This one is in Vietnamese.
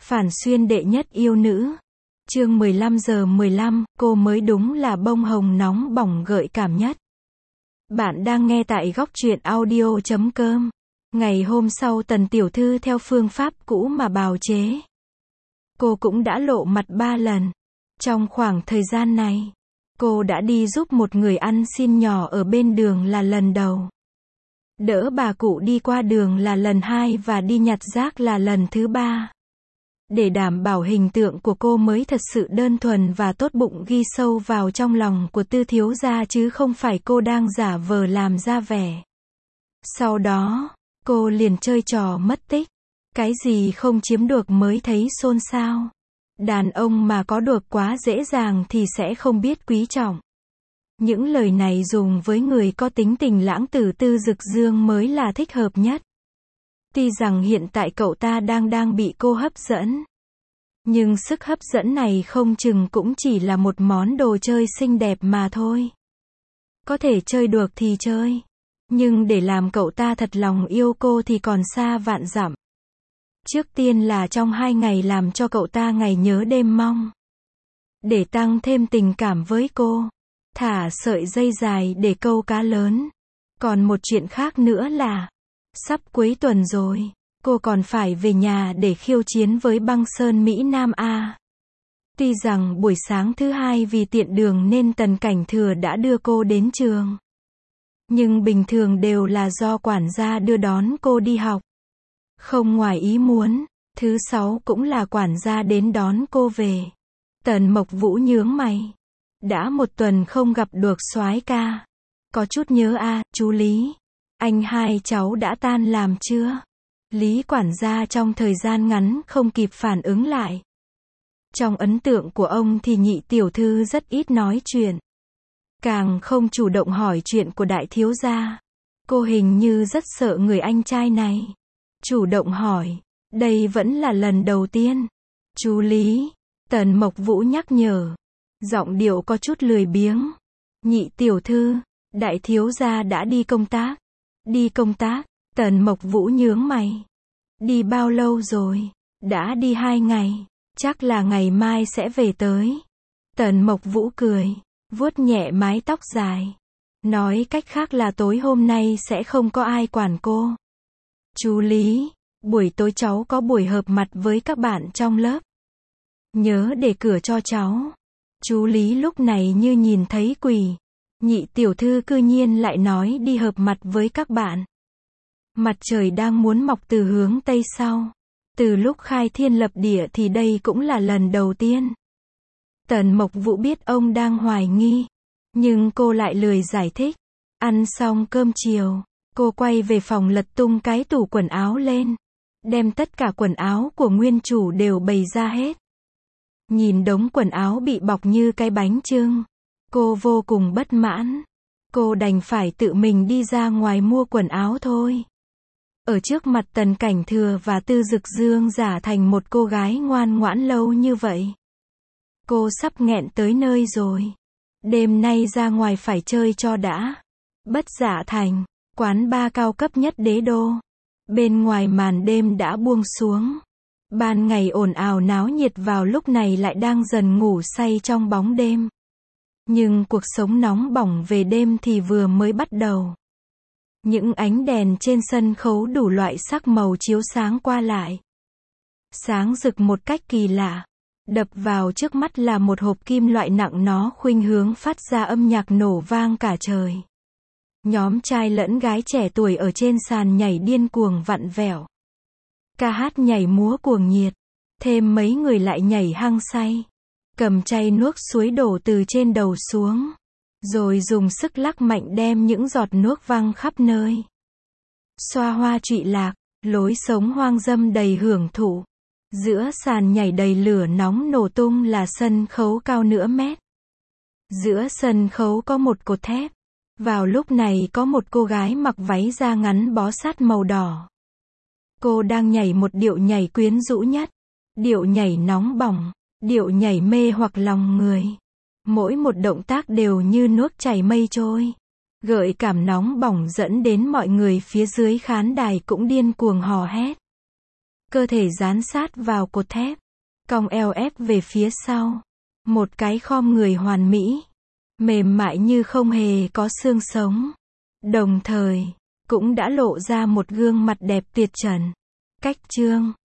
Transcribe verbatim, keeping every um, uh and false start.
Phản xuyên đệ nhất yêu nữ. Chương mười lăm giờ mười lăm, cô mới đúng là bông hồng nóng bỏng gợi cảm nhất. Bạn đang nghe tại góc truyện audio chấm com. Ngày hôm sau Tần tiểu thư theo phương pháp cũ mà bào chế. Cô cũng đã lộ mặt ba lần. Trong khoảng thời gian này, cô đã đi giúp một người ăn xin nhỏ ở bên đường là lần đầu. Đỡ bà cụ đi qua đường là lần hai và đi nhặt rác là lần thứ ba. Để đảm bảo hình tượng của cô mới thật sự đơn thuần và tốt bụng ghi sâu vào trong lòng của Tư thiếu gia chứ không phải cô đang giả vờ làm ra vẻ. Sau đó, cô liền chơi trò mất tích. Cái gì không chiếm được mới thấy xôn xao. Đàn ông mà có được quá dễ dàng thì sẽ không biết quý trọng. Những lời này dùng với người có tính tình lãng tử Tư Dực Dương mới là thích hợp nhất. Tuy rằng hiện tại cậu ta đang đang bị cô hấp dẫn. Nhưng sức hấp dẫn này không chừng cũng chỉ là một món đồ chơi xinh đẹp mà thôi. Có thể chơi được thì chơi. Nhưng để làm cậu ta thật lòng yêu cô thì còn xa vạn dặm. Trước tiên là trong hai ngày làm cho cậu ta ngày nhớ đêm mong. Để tăng thêm tình cảm với cô. Thả sợi dây dài để câu cá lớn. Còn một chuyện khác nữa là sắp cuối tuần rồi, cô còn phải về nhà để khiêu chiến với băng sơn Mỹ Nam A. Tuy rằng buổi sáng thứ hai vì tiện đường nên Tần Cảnh Thừa đã đưa cô đến trường. Nhưng bình thường đều là do quản gia đưa đón cô đi học. Không ngoài ý muốn, thứ sáu cũng là quản gia đến đón cô về. Tần Mộc Vũ nhướng mày. Đã một tuần không gặp được soái ca. Có chút nhớ a, à, chú Lý. Anh hai cháu đã tan làm chưa? Lý quản gia trong thời gian ngắn không kịp phản ứng lại. Trong ấn tượng của ông thì nhị tiểu thư rất ít nói chuyện. Càng không chủ động hỏi chuyện của đại thiếu gia. Cô hình như rất sợ người anh trai này. Chủ động hỏi. Đây vẫn là lần đầu tiên. Chú Lý. Tần Mộc Vũ nhắc nhở. Giọng điệu có chút lười biếng. Nhị tiểu thư. Đại thiếu gia đã đi công tác. Đi công tác. Tần Mộc Vũ nhướng mày. Đi bao lâu rồi? Đã đi hai ngày. Chắc là ngày mai sẽ về tới. Tần Mộc Vũ cười. Vuốt nhẹ mái tóc dài. Nói cách khác là tối hôm nay sẽ không có ai quản cô. Chú Lý. Buổi tối cháu có buổi họp mặt với các bạn trong lớp. Nhớ để cửa cho cháu. Chú Lý lúc này như nhìn thấy quỷ. Nhị tiểu thư cư nhiên lại nói đi họp mặt với các bạn. Mặt trời đang muốn mọc từ hướng tây sau. Từ lúc khai thiên lập địa thì đây cũng là lần đầu tiên. Tần Mộc Vũ biết ông đang hoài nghi. Nhưng cô lại lười giải thích. Ăn xong cơm chiều, cô quay về phòng lật tung cái tủ quần áo lên. Đem tất cả quần áo của nguyên chủ đều bày ra hết. Nhìn đống quần áo bị bọc như cái bánh chưng. Cô vô cùng bất mãn. Cô đành phải tự mình đi ra ngoài mua quần áo thôi. Ở trước mặt Tần Cảnh Thừa và Tư Dực Dương giả thành một cô gái ngoan ngoãn lâu như vậy. Cô sắp nghẹn tới nơi rồi. Đêm nay ra ngoài phải chơi cho đã. Bất Dạ Thành, quán bar cao cấp nhất đế đô. Bên ngoài màn đêm đã buông xuống. Ban ngày ồn ào náo nhiệt vào lúc này lại đang dần ngủ say trong bóng đêm. Nhưng cuộc sống nóng bỏng về đêm thì vừa mới bắt đầu. Những ánh đèn trên sân khấu đủ loại sắc màu chiếu sáng qua lại. Sáng rực một cách kỳ lạ. Đập vào trước mắt là một hộp kim loại nặng, nó khuynh hướng phát ra âm nhạc nổ vang cả trời. Nhóm trai lẫn gái trẻ tuổi ở trên sàn nhảy điên cuồng vặn vẹo. Ca hát nhảy múa cuồng nhiệt. Thêm mấy người lại nhảy hăng say. Cầm chai nước suối đổ từ trên đầu xuống. Rồi dùng sức lắc mạnh đem những giọt nước văng khắp nơi. Xoa hoa trụy lạc, lối sống hoang dâm đầy hưởng thụ. Giữa sàn nhảy đầy lửa nóng nổ tung là sân khấu cao nửa mét. Giữa sân khấu có một cột thép. Vào lúc này có một cô gái mặc váy da ngắn bó sát màu đỏ. Cô đang nhảy một điệu nhảy quyến rũ nhất. Điệu nhảy nóng bỏng. Điệu nhảy mê hoặc lòng người. Mỗi một động tác đều như nước chảy mây trôi. Gợi cảm nóng bỏng dẫn đến mọi người phía dưới khán đài cũng điên cuồng hò hét. Cơ thể dán sát vào cột thép. Cong eo ép về phía sau. Một cái khom người hoàn mỹ. Mềm mại như không hề có xương sống. Đồng thời, cũng đã lộ ra một gương mặt đẹp tuyệt trần. Cách chương